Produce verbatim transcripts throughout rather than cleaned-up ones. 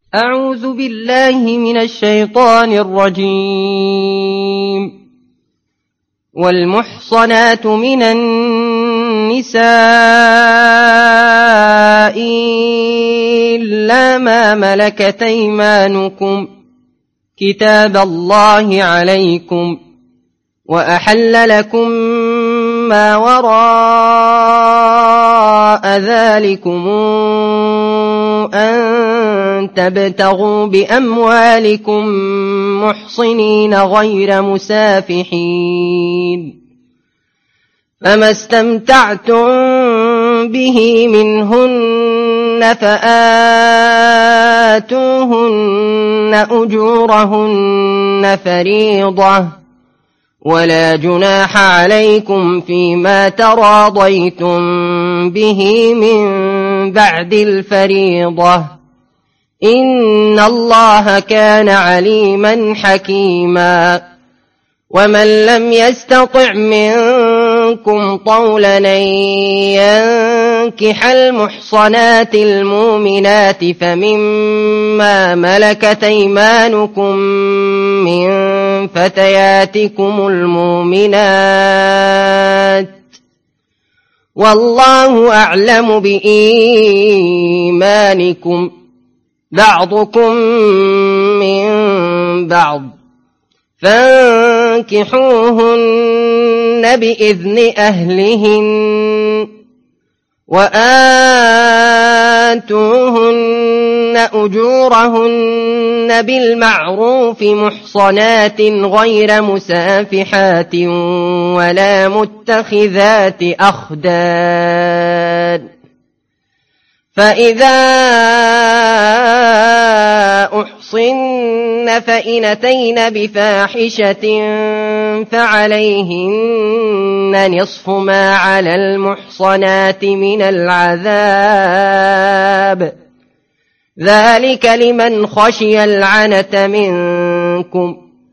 أعوذ بالله من الشيطان الرجيم. والمحصنات من النساء إلا ما ملكت أيمانكم كتاب الله عليكم، وأحل لكم ما وراء ذلكم أن تبتغوا بأموالكم محصنين غير مسافحين، فما استمتعتم به منهن فآتوهن أجورهن فريضة، ولا جناح عليكم فيما تراضيتم به من بعد الفريضة، إن الله كان عليما حكيما. ومن لم يستطع منكم طولا أن ينكح المحصنات المؤمنات فمما ملكت أيمانكم من فتياتكم المؤمنات، والله أعلم بإيمانكم، بعضكم من بعض، فانكحوهن بإذن أهلهن، وآتوهن أجورهن بالمعروف محصنات غير مسافحات ولا متخذات أخدان، فإذا أحصن فإن أتين بفاحشة فعليهن نصف ما على المحصنات من العذاب، ذلك لمن خشي العنة منكم،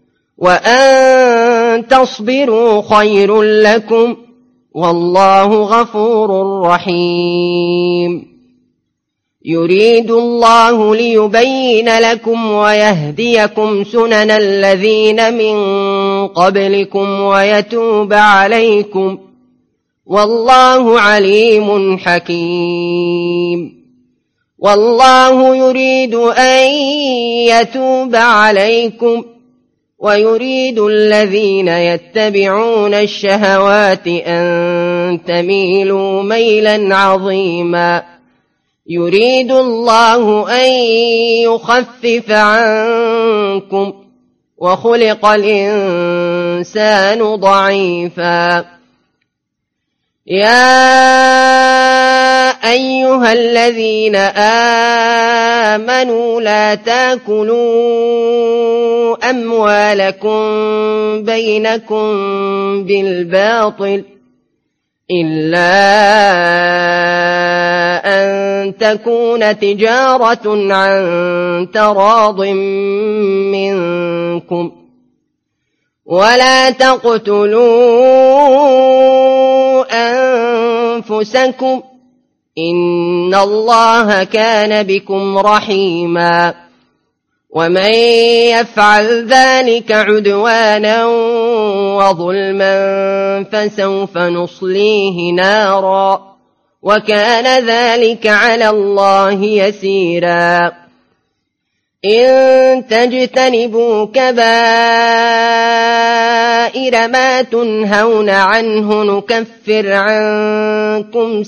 وأن تصبروا خير لكم، والله غفور رحيم. يريد الله ليبين لكم ويهديكم سنن الذين من قبلكم ويتوب عليكم، والله عليم حكيم. والله يريد أن يتوب عليكم، ويريد الذين يتبعون الشهوات أن تميلوا ميلا عظيما. يريد الله أن يخفف عنكم، وخلق الإنسان ضعيفا. يا أيها الذين آمنوا لا تأكلوا أموالكم بينكم بالباطل إلا أن تكون تجارة عن تراض منكم، ولا تقتلوا أنفسكم، إن الله كان بكم رحيما. ومن يفعل ذلك عدوانا وظلما فسوف نصليه نارا، وكان ذلك على الله يسيرا. إن تجتنبوا كبائر ما تنهون عنه نكفر عنكم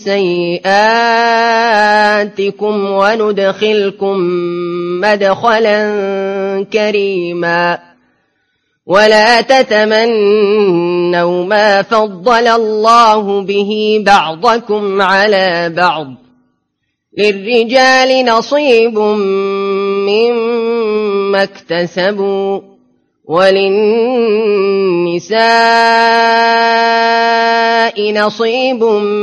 سيئاتكم وندخلكم مدخلا كريما. ولا تتمنوا ما فضل الله به بعضكم على بعض، للرجال نصيب مما اكتسبوا، وللنساء نصيب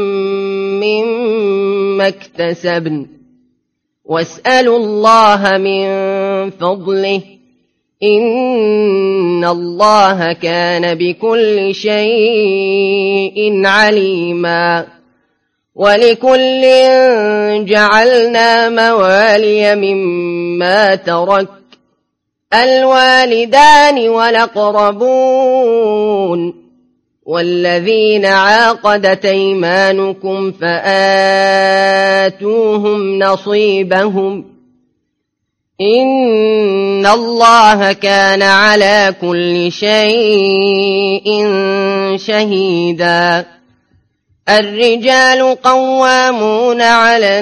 مما اكتسبن، واسألوا الله من فضله، إن الله كان بكل شيء عليما. ولكل جعلنا موالي مما ترك الوالدان والأقربون والذين عاقدت أيمانكم فآتوهم نصيبهم إن الله كان على كل شيء شهيدا. الرجال قوامون على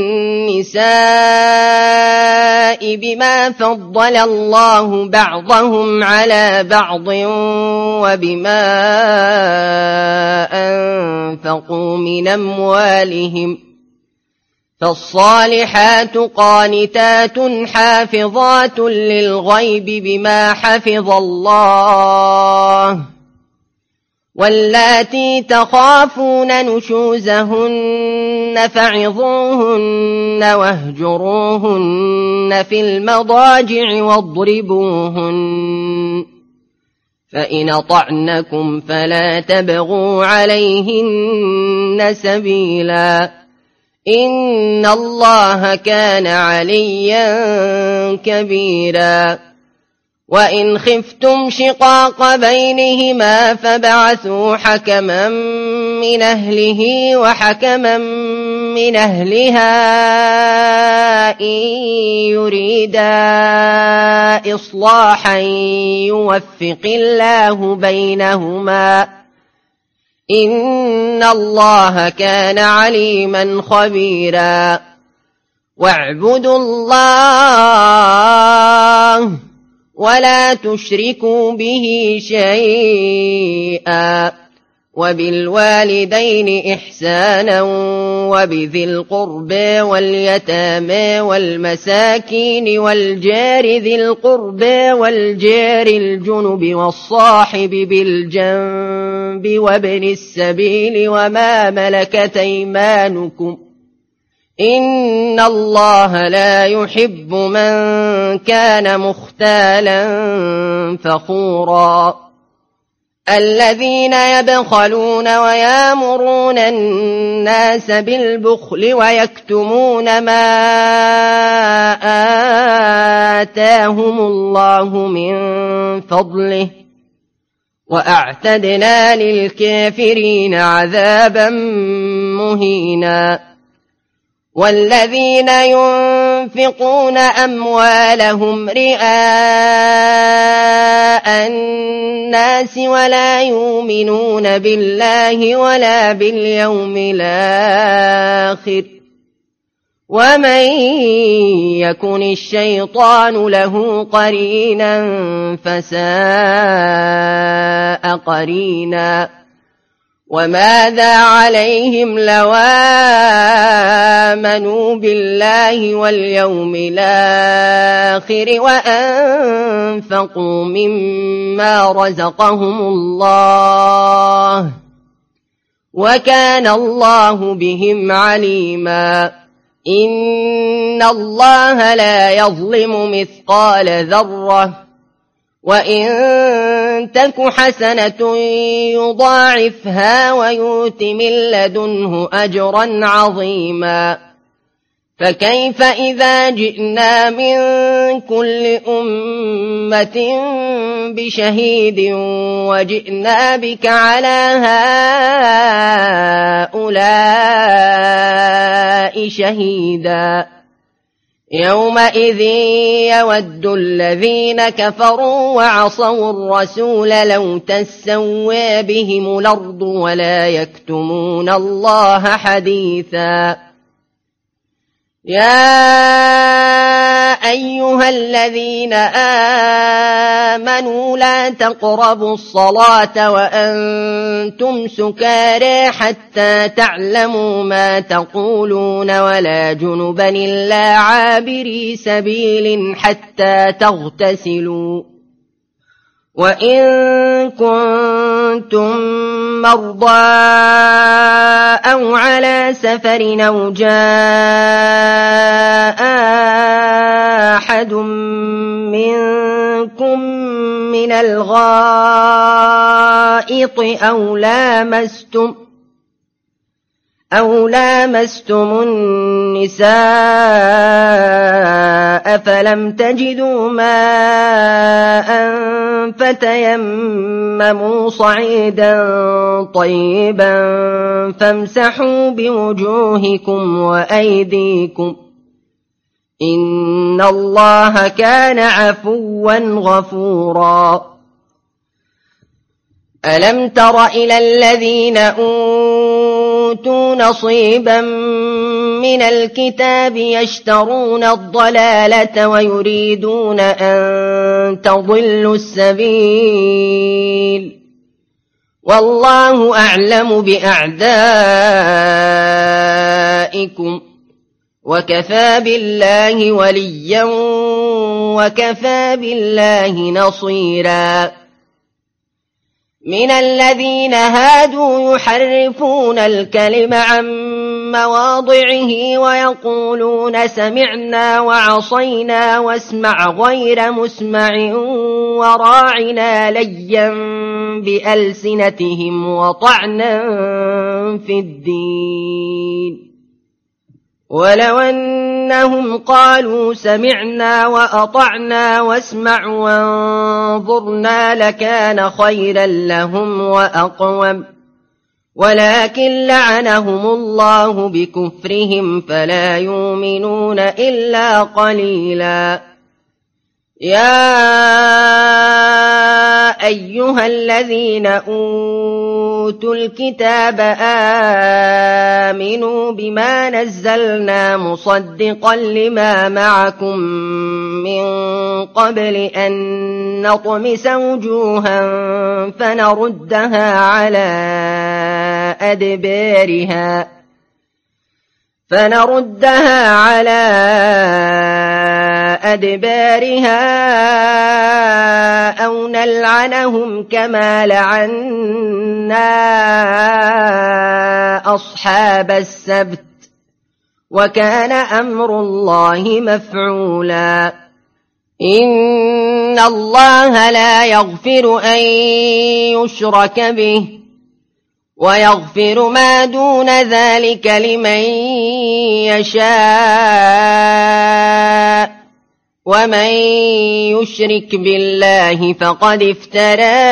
النساء بما فضل الله بعضهم على بعض وبما أنفقوا من أموالهم، فالصالحات قانتات حافظات للغيب بما حفظ الله، واللاتي تخافون نشوزهن فعظوهن واهجروهن في المضاجع واضربوهن، فإن أطعنكم فلا تبغوا عليهن سبيلا، إن الله كان عليا كبيرا. وإن خفتم شقاق بينهما فبعثوا حكما من أهله وحكما من أهلها إن يريدا إصلاحا يوفق الله بينهما، إن الله كان عليما خبيرا. واعبدوا الله ولا تشركوا به شيئا، وبالوالدين إحسانا وبذي القربى واليتامى والمساكين والجار ذي القربى والجار الجنب والصاحب بالجنب وابن السبيل وما ملكت أيمانكم، إن الله لا يحب من كان مختالا فخورا. الذين يبخلون ويامرون الناس بالبخل ويكتمون ما آتاهم الله من فضله، وأعتدنا للكافرين عذابا مهينا. والذين ينفقون أموالهم رئاء الناس ولا يؤمنون بالله ولا باليوم الآخر، ومن يكن الشيطان له قرينا فساء قرينا. وماذا عليهم لو آمنوا بالله واليوم الآخر وأنفقوا مما رزقهم الله، وكان الله بهم عليما. إن الله لا يظلم مثقال ذرة، وإن تك حسنة يضاعفها ويؤت من لدنه أجرا عظيما. فكيف إذا جئنا من كل أمة بشهيد وجئنا بك على هؤلاء شهيدا، يومئذ يود الذين كفروا وعصوا الرسول لو تسوى بهم الأرض ولا يكتمون الله حديثا. يا أيها الذين آمنوا لا تقربوا الصلاة وأنتم سكارى حتى تعلموا ما تقولون ولا جنبا إلا عابري سبيل حتى تغتسلوا، وإن كنتم مرضى أو على سفر أو جاء أحد منكم من الغائط أو لامستم أو لامستم النساء فلم تجدوا ماء فتيمموا صعيدا طيبا فامسحوا بوجوهكم وأيديكم إن الله كان عفوا غفورا. ألم تر إلى الذين أوتوا نصيبا من الكتاب يشترون الضلالة ويريدون أن تضلوا السبيل والله أعلم بأعدائكم وكفى بالله وليا وكفى بالله نصيرا. من الذين هادوا يحرفون الكلم عن مواضعه ويقولون سمعنا وعصينا واسمع غير مسمع وراعنا ليا بألسنتهم وطعنا في الدين ولو أنهم قالوا سمعنا وأطعنا واسمع وانظرنا لكان خيرا لهم وأقوم ولكن لعنهم الله بكفرهم فلا يؤمنون إلا قليلا. يا أيها الذين أوتوا الكتاب آمنوا بما نزلنا مصدقا لما معكم من قبل أن نطمس وجوها فنردها على أدبارها فنردها على أدبارها أو نلعنهم كما لعنا أصحاب السبت وكان أمر الله مفعولا. إن الله لا يغفر أن يشرك به ويغفر ما دون ذلك لمن يشاء ومن يشرك بالله فقد افترى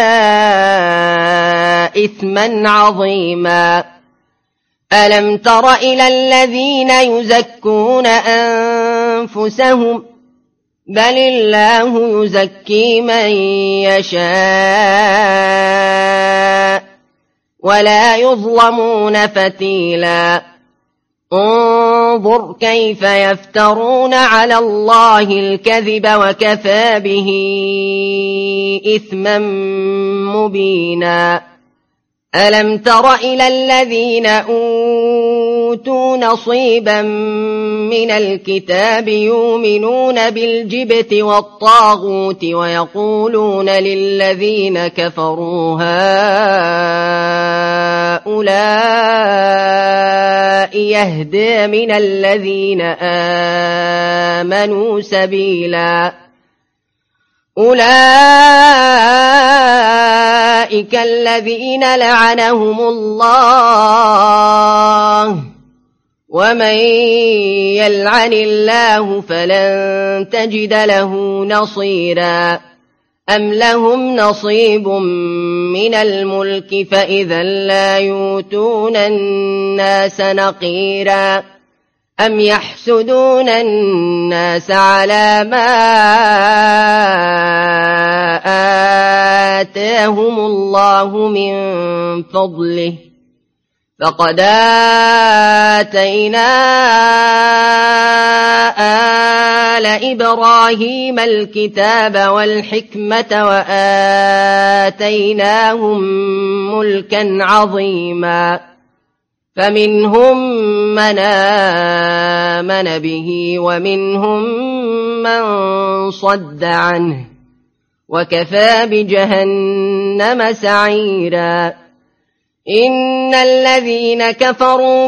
إثما عظيما. ألم تر إلى الذين يزكون أنفسهم بل الله يزكي من يشاء ولا يظلمون فتيلا. انظر كيف يفترون على الله الكذب وكفى به إثما مبينا. ألم تر إلى الذين أوتوا نصيبا من الكتاب يؤمنون بالجبت والطاغوت ويقولون للذين كفروا هؤلاء يهدى من الذين آمنوا سبيلا. أولئك الذين لعنهم الله ومن يلعن الله فلن تجد له نصيرا. أم لهم نصيب من الملك فإذا لا يؤتون الناس نقيرا. أم يحسدون الناس على ما آتاهم الله من فضله فقد آتينا آل إبراهيم الكتاب والحكمة وآتيناهم ملكا عظيما. فمنهم من آمن به ومنهم من صد عنه وكفى بجهنم سعيرا. إن الذين كفروا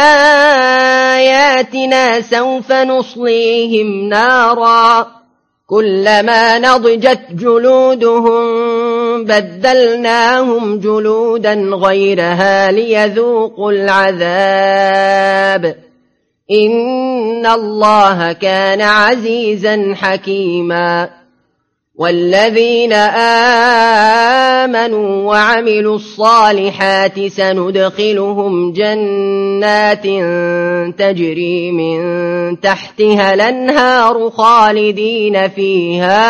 بآياتنا سوف نصليهم نارا كلما نضجت جلودهم بدلناهم جلودا غيرها ليذوقوا العذاب إن الله كان عزيزا حكيما والذين آمنوا وعملوا الصالحات سندخلهم جنات تجري من تحتها الأنهار خالدين فيها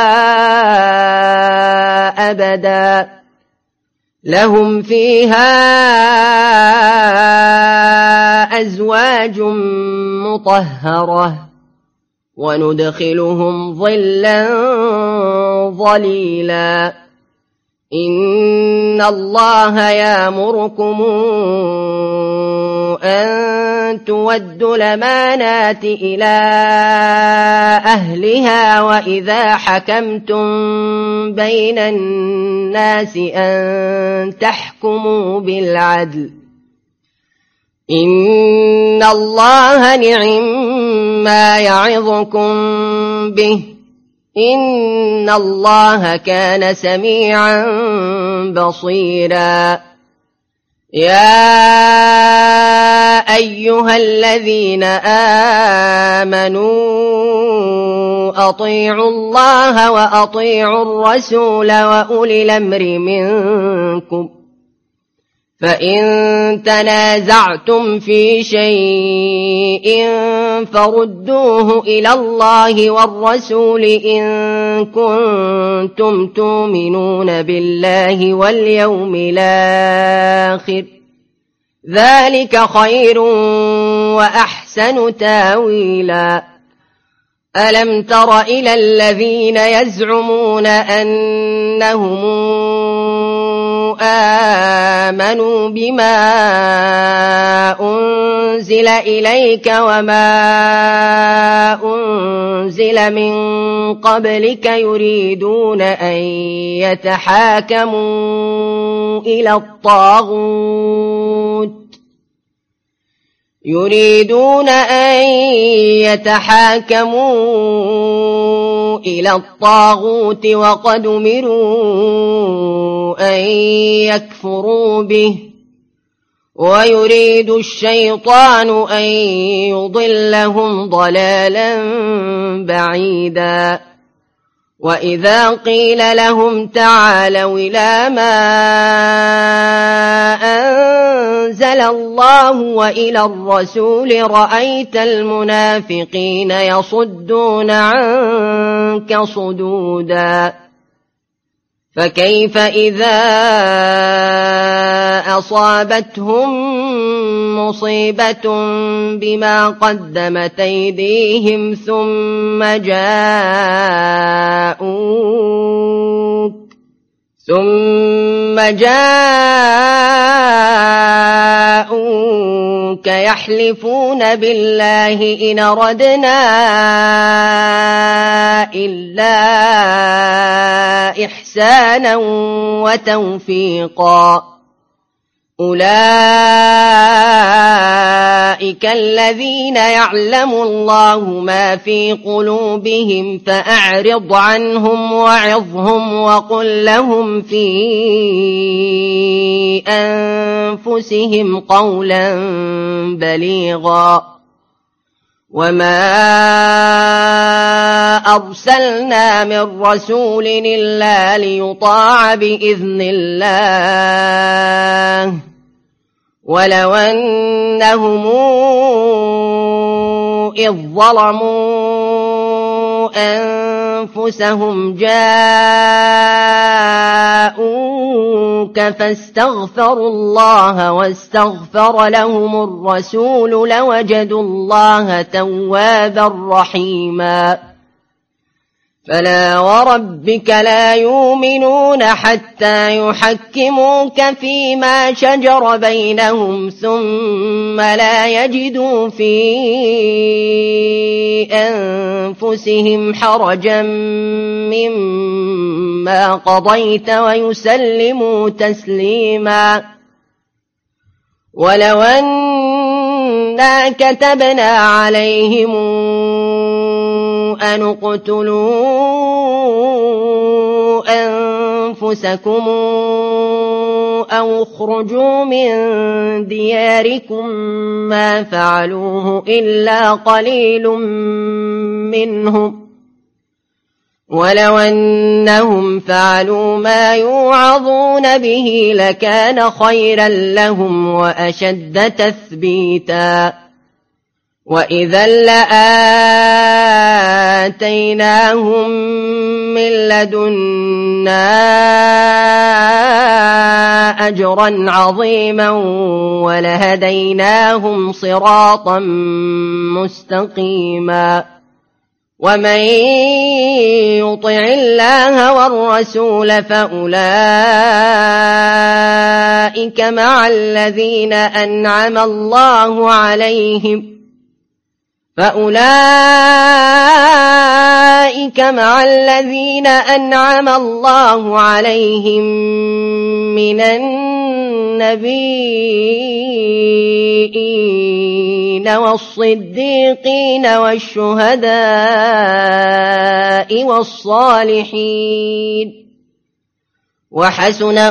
أبدا لهم فيها أزواج مطهرة وندخلهم ظلا ظليلا إن الله يأمركم أن تودوا الأمانات إلى أهلها وإذا حكمتم بين الناس أن تحكموا بالعدل إن الله نعم ما يعظكم به إن الله كان سميعا بصيرا يا أيها الذين آمنوا أطيعوا الله وأطيعوا الرسول وأولي الأمر منكم فإن تنازعتم في شيء فردوه إلى الله والرسول إن كنتم تؤمنون بالله واليوم الآخر ذلك خير وأحسن تاويلا ألم تر إلى الذين يزعمون أنهم آمنوا بما أنزل إليك وما أنزل من قبلك يريدون أن يتحاكموا إلى الطاغوت يريدون أن يتحاكموا إلى الطاغوت وقد أمروا أن يكفروا به ويريد الشيطان أن يضلهم ضلالا بعيدا وإذا قيل لهم تعالوا إلى ما أنزل الله وإلى الرسول رأيت المنافقين يصدون عنك صدودا فكيف إذا أصابتهم مصيبة بما قدمت أيديهم ثم جاءوك ثم جاءوك يحلفون بالله إن أردنا إلا إحسانا وتوفيقا أولئك الذين يعلم الله ما في قلوبهم فأعرض عنهم وعظهم وقل لهم في أنفسهم قولا بليغا وما أرسلنا من رسول إلا ليطاع بإذن الله ولو أنهم إذ ظلموا أنفسهم جاءوك فاستغفروا الله واستغفر لهم الرسول لوجدوا الله توابا رحيما فلا وربك لا يؤمنون حتى يحكموك فيما شجر بينهم ثم لا يجدوا في أنفسهم حرجا مما قضيت ويسلموا تسليما ولو أنا كتبنا عليهم أن اقتلوا أنفسكم أو اخرجوا من دياركم ما فعلوه إلا قليل منهم ولو أنهم فعلوا ما يوعظون به لكان خيرا لهم وأشد تثبيتا وإذا لآتيناهم من لدنا أجرا عظيما ولهديناهم صراطا مستقيما ومن يطع الله والرسول فأولئك مع الذين أنعم الله عليهم فأولئك مع الذين أنعم الله عليهم من النبيين والصديقين والشهداء والصالحين وحسن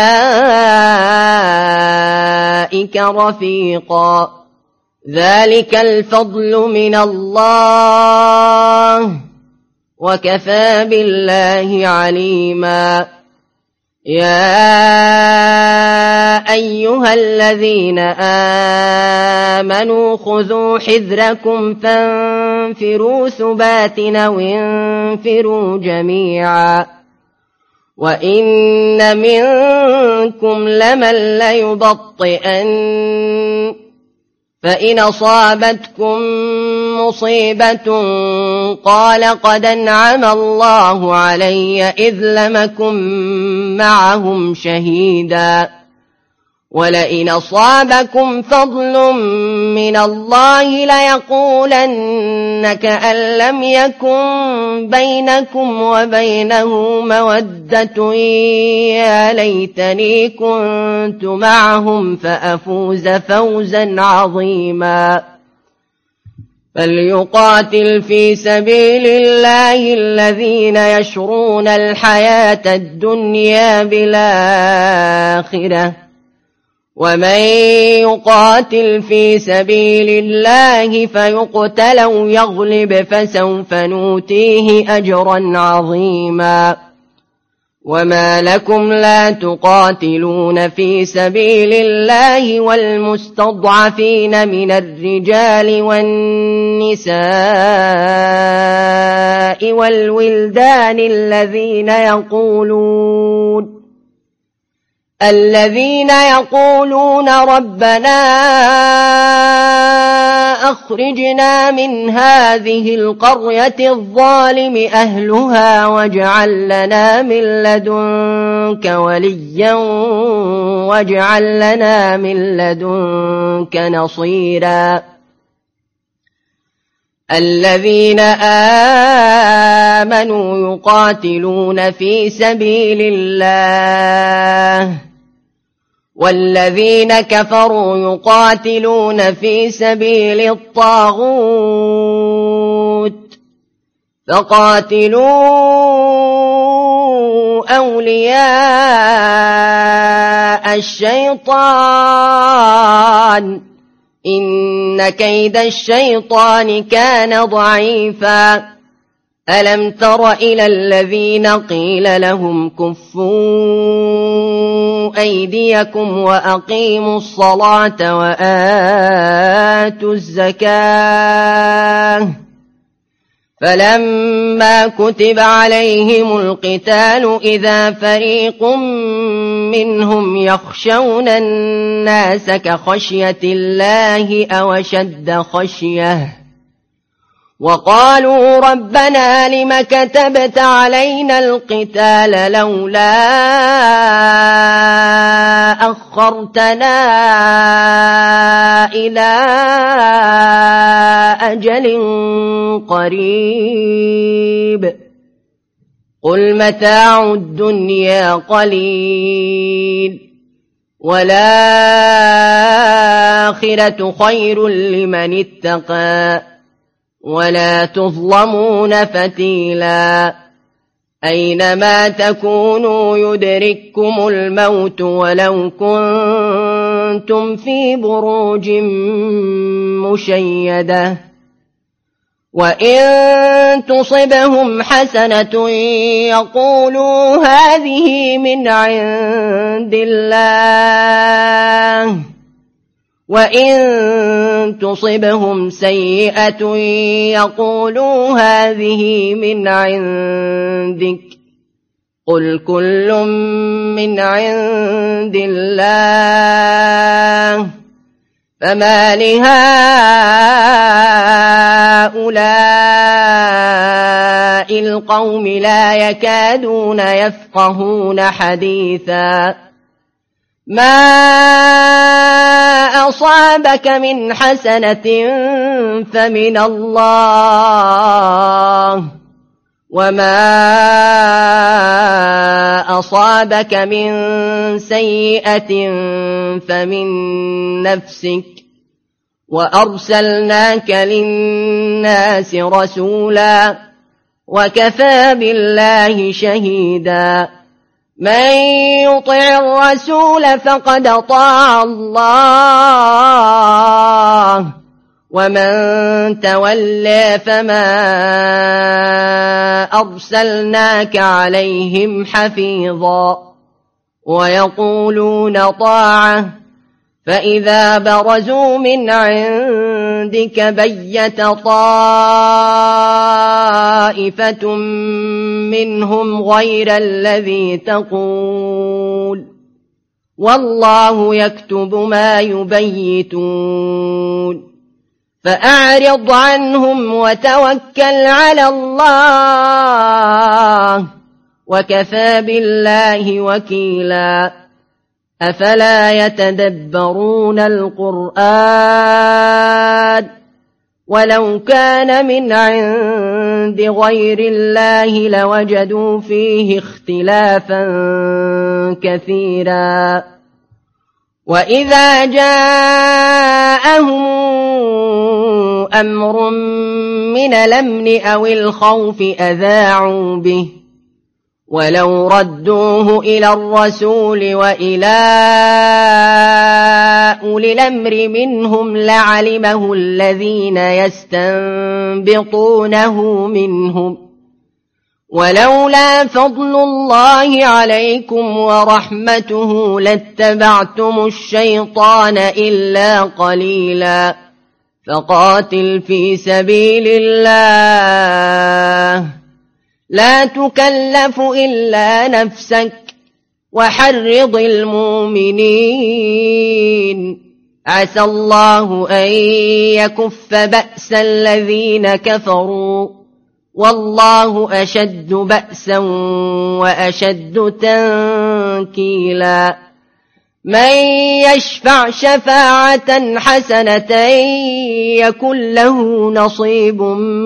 أولئك رفيقا ذلك الفضل من الله وكفى بالله عليما يا أيها الذين آمنوا خذوا حذركم فانفروا ثبات أو انفروا جميعا وإن منكم لمن ليبطئن فإن أصابتكم مصيبة قال قد أنعم الله علي إذ لم أكن معهم شهيدا ولئن أصابكم فضل من الله ليقولن كأن لم يكن بينكم وبينه مودة يا ليتني كنت معهم فأفوز فوزا عظيما فليقاتل في سبيل الله الذين يشرون الحياة الدنيا بالآخرة ومن يقاتل في سبيل الله فيقتل أو يغلب فسوف نؤتيه أجرا عظيما وما لكم لا تقاتلون في سبيل الله والمستضعفين من الرجال والنساء والولدان الذين يقولون الذين يقولون ربنا أخرجنا من هذه القرية الظالم أهلها واجعل لنا من لدنك وليا واجعل لنا من لدنك نصيرا الذين آمنوا يقاتلون في سبيل الله والذين كفروا يقاتلون في سبيل الطاغوت فقاتلوا أولياء الشيطان إن كيد الشيطان كان ضعيفا ألم تر إلى الذين قيل لهم كفوا أيديكم وأقيموا الصلاة وآتوا الزكاة فلما كتب عليهم القتال إذا فريق منهم يخشون الناس كخشية الله أو أشد خشية وقالوا ربنا لم كتبت علينا القتال لولا أخرتنا إلى أجل قريب قل متاع الدنيا قليل والآخرة خير لمن اتقى ولا تظلمون فتيلا أينما تكونوا يدرككم الموت ولو كنتم في بروج مشيدة وإن تصبهم حسنة يقولوا هذه من عند الله وإن تصبهم سيئة يقولوا هذه من عندك قل كل من عند الله فما لهؤلاء القوم لا يكادون يفقهون حديثا ما أصابك من حسنة فمن الله وما أصابك من سيئة فمن نفسك وأرسلناك للناس رسولا وكفى بالله شهيدا من يطع الرسول فقد أطاع الله ومن تولى فما أرسلناك عليهم حفيظا ويقولون طاعة فإذا برزوا من عندك بيت طائفة منهم غير الذي تقول والله يكتب ما يبيتون فأعرض عنهم وتوكل على الله وكفى بالله وكيلا أفلا يتدبرون القرآن ولو كان من عند غير الله لوجدوا فيه اختلافا كثيرا وإذا جاءهم أمر من الأمن أو الخوف أذاعوا به ولو ردوه إلى الرسول وإلى أولي الأمر منهم لعلمه الذين يستنبطونه منهم ولولا فضل الله عليكم ورحمته لاتبعتم الشيطان إلا قليلا فقاتل في سبيل الله لا تكلف إلا نفسك وحرض المؤمنين عسى الله أن يكف بأس الذين كفروا والله أشد بأسا وأشد تنكيلا من يشفع شفاعة حسنة يكن له نصيب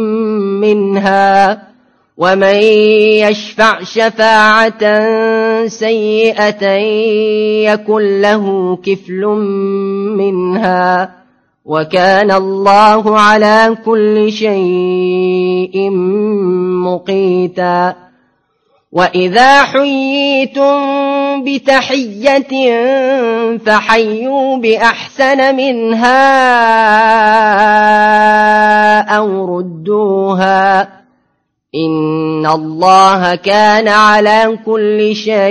منها ومن يشفع شفاعة سيئة يكن له كفل منها وكان الله على كل شيء مقيتا وإذا حييتم بتحية فحيوا بأحسن منها أو ردوها إن الله كان على كل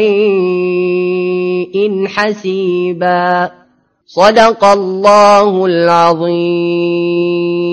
شيء حسيبا صدق الله العظيم.